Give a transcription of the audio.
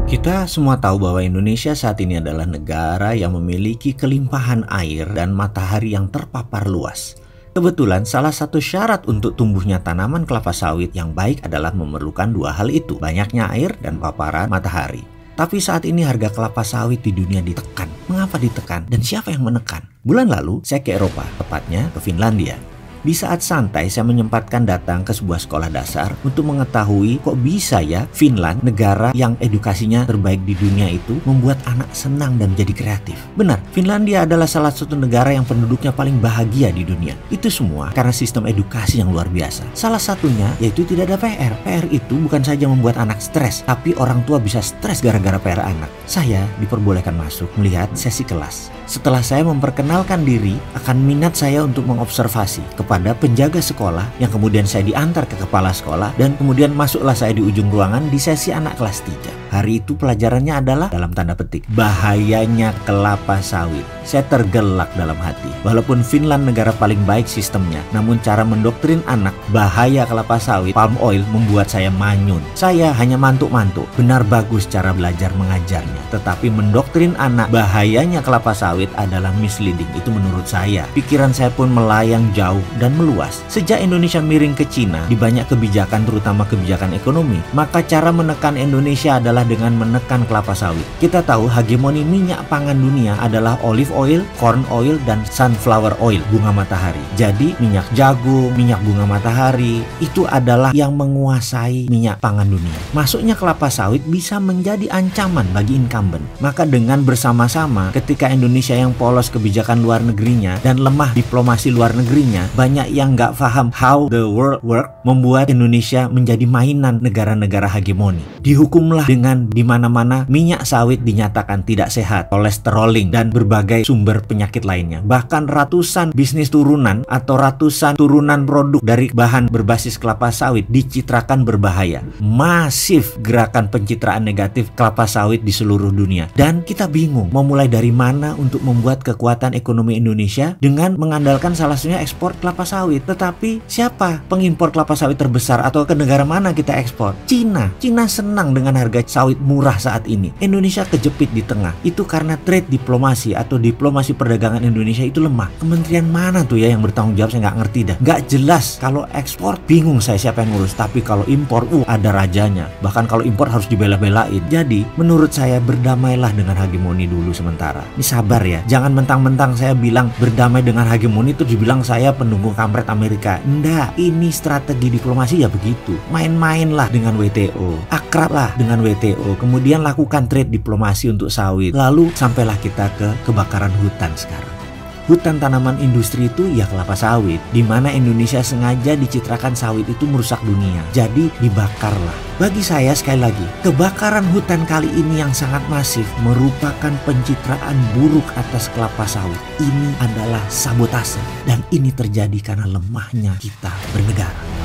Kita semua tahu bahwa Indonesia saat ini adalah negara yang memiliki kelimpahan air dan matahari yang terpapar luas. Kebetulan salah satu syarat untuk tumbuhnya tanaman kelapa sawit yang baik adalah memerlukan dua hal itu, banyaknya air dan paparan matahari. Tapi saat ini harga kelapa sawit di dunia ditekan. Mengapa ditekan? Dan siapa yang menekan? Bulan lalu saya ke Eropa, tepatnya ke Finlandia. Di saat santai saya menyempatkan datang ke sebuah sekolah dasar untuk mengetahui kok bisa ya Finland, negara yang edukasinya terbaik di dunia itu, membuat anak senang dan menjadi kreatif. Benar, Finlandia adalah salah satu negara yang penduduknya paling bahagia di dunia. Itu semua karena sistem edukasi yang luar biasa. Salah satunya yaitu tidak ada PR. PR itu bukan saja membuat anak stres, tapi orang tua bisa stres gara-gara PR anak. Saya diperbolehkan masuk melihat sesi kelas. Setelah saya memperkenalkan diri, akan minat saya untuk mengobservasi kepada penjaga sekolah yang kemudian saya diantar ke kepala sekolah dan kemudian masuklah saya di ujung ruangan di sesi anak kelas 3. Hari itu pelajarannya adalah dalam tanda petik bahayanya kelapa sawit. Saya tergelak dalam hati. Walaupun Finland negara paling baik sistemnya, namun cara mendoktrin anak bahaya kelapa sawit, palm oil membuat saya manyun. Saya hanya mantuk-mantuk. Benar bagus cara belajar mengajarnya, tetapi mendoktrin anak bahayanya kelapa sawit adalah misleading. Itu menurut saya. Pikiran saya pun melayang jauh dan meluas. Sejak Indonesia miring ke Cina di banyak kebijakan, terutama kebijakan ekonomi, maka cara menekan Indonesia adalah dengan menekan kelapa sawit. Kita tahu hegemoni minyak pangan dunia adalah olive oil, corn oil, dan sunflower oil, bunga matahari. Jadi minyak jagung, minyak bunga matahari itu adalah yang menguasai minyak pangan dunia. Masuknya kelapa sawit bisa menjadi ancaman bagi incumbent. Maka dengan bersama-sama ketika Indonesia yang polos kebijakan luar negerinya dan lemah diplomasi luar negerinya, banyak yang nggak paham how the world work, membuat Indonesia menjadi mainan negara-negara hegemoni. Dihukumlah dengan di mana-mana minyak sawit dinyatakan tidak sehat, kolesteroling, dan berbagai sumber penyakit lainnya. Bahkan ratusan bisnis turunan atau ratusan turunan produk dari bahan berbasis kelapa sawit dicitrakan berbahaya. Masif gerakan pencitraan negatif kelapa sawit di seluruh dunia. Dan kita bingung mau mulai dari mana untuk membuat kekuatan ekonomi Indonesia dengan mengandalkan salah satunya ekspor kelapa sawit. Tetapi siapa pengimpor kelapa sawit terbesar atau ke negara mana kita ekspor? Cina. Cina senang dengan harga sawit murah saat ini. Indonesia kejepit di tengah. Itu karena trade diplomasi atau diplomasi perdagangan Indonesia itu lemah. Kementerian mana tuh ya yang bertanggung jawab? Saya nggak ngerti dah. Nggak jelas. Kalau ekspor bingung saya siapa yang ngurus. Tapi kalau impor ada rajanya. Bahkan kalau impor harus dibela-belain. Jadi menurut saya berdamailah dengan hegemoni dulu sementara. Ini sabar ya. Jangan mentang-mentang saya bilang berdamai dengan hegemoni itu dibilang saya pendukung kampret Amerika. Nggak. Ini strategi diplomasi ya begitu. Main-mainlah dengan WTO. Akrablah dengan WTO. Kemudian lakukan trade diplomasi untuk sawit. Lalu sampailah kita ke kebakaran hutan sekarang. Hutan tanaman industri itu ya kelapa sawit, di mana Indonesia sengaja dicitrakan sawit itu merusak dunia. Jadi dibakarlah. Bagi saya sekali lagi, kebakaran hutan kali ini yang sangat masif merupakan pencitraan buruk atas kelapa sawit. Ini adalah sabotase dan ini terjadi karena lemahnya kita bernegara.